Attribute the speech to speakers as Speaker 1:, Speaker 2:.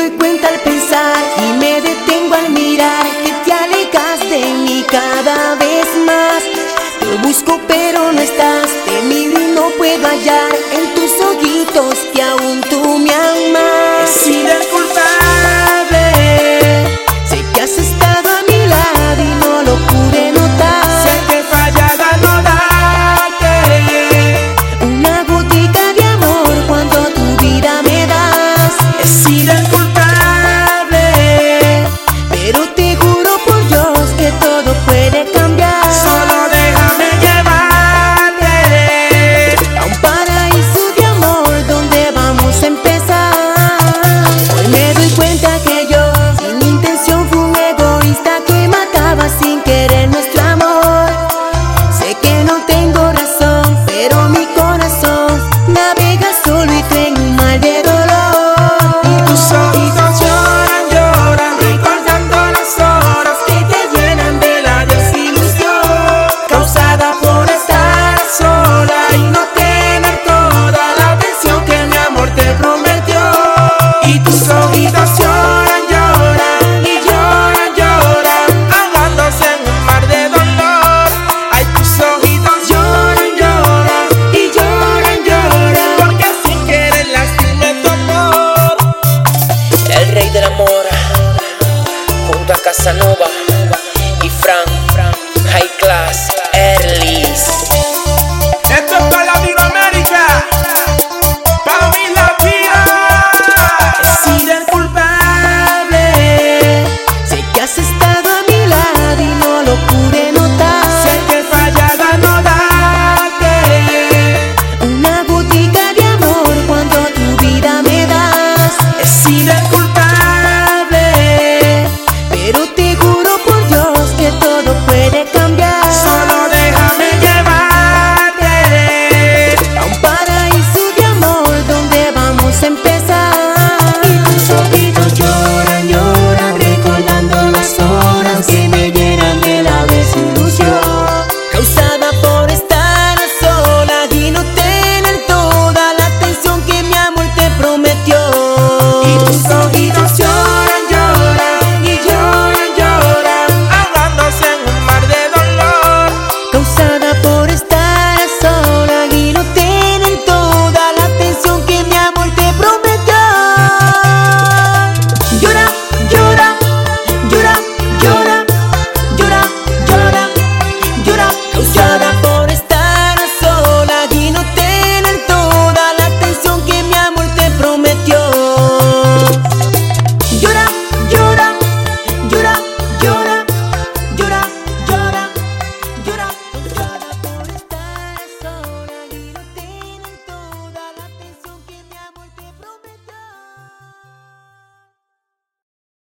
Speaker 1: doy cuenta al pensar y me detengo al mirar que te alejas de mí cada vez más. Te busco pero no estás, te miro y no puedo hallar en tus ojitos que aún tú me amas.
Speaker 2: He sido el culpable,
Speaker 1: Sé que has estado a mi lado y no lo pude notar.
Speaker 2: sé que he fallado al no darte
Speaker 1: Una gotita de amor cuando tu vida me das.
Speaker 2: He sido el culpable,
Speaker 1: Pero te juro por Dios que todo puede cambiar.
Speaker 2: solo déjame llevarte
Speaker 1: A un paraíso de amor donde vamos a empezar. Hoy me doy cuenta que yo sin intención fui un egoísta que mataba sin querer nuestro amor. Sé que no tengo razón, pero mi corazón navega solo y tengo un mal de dolor.
Speaker 2: y tus ojitos lloran, lloran, recordando las horas que te llenan de la desilusión causada por estar sola y no tener toda la atención que mi amor te prometió. Y tus ojitos lloran, lloran y lloran, lloran, ahogándose en un mar de dolor. Ay, tus ojitos lloran, lloran y lloran, lloran, porque sin querer lastimé tu amor.
Speaker 3: El rey del amor, junto a Casanova.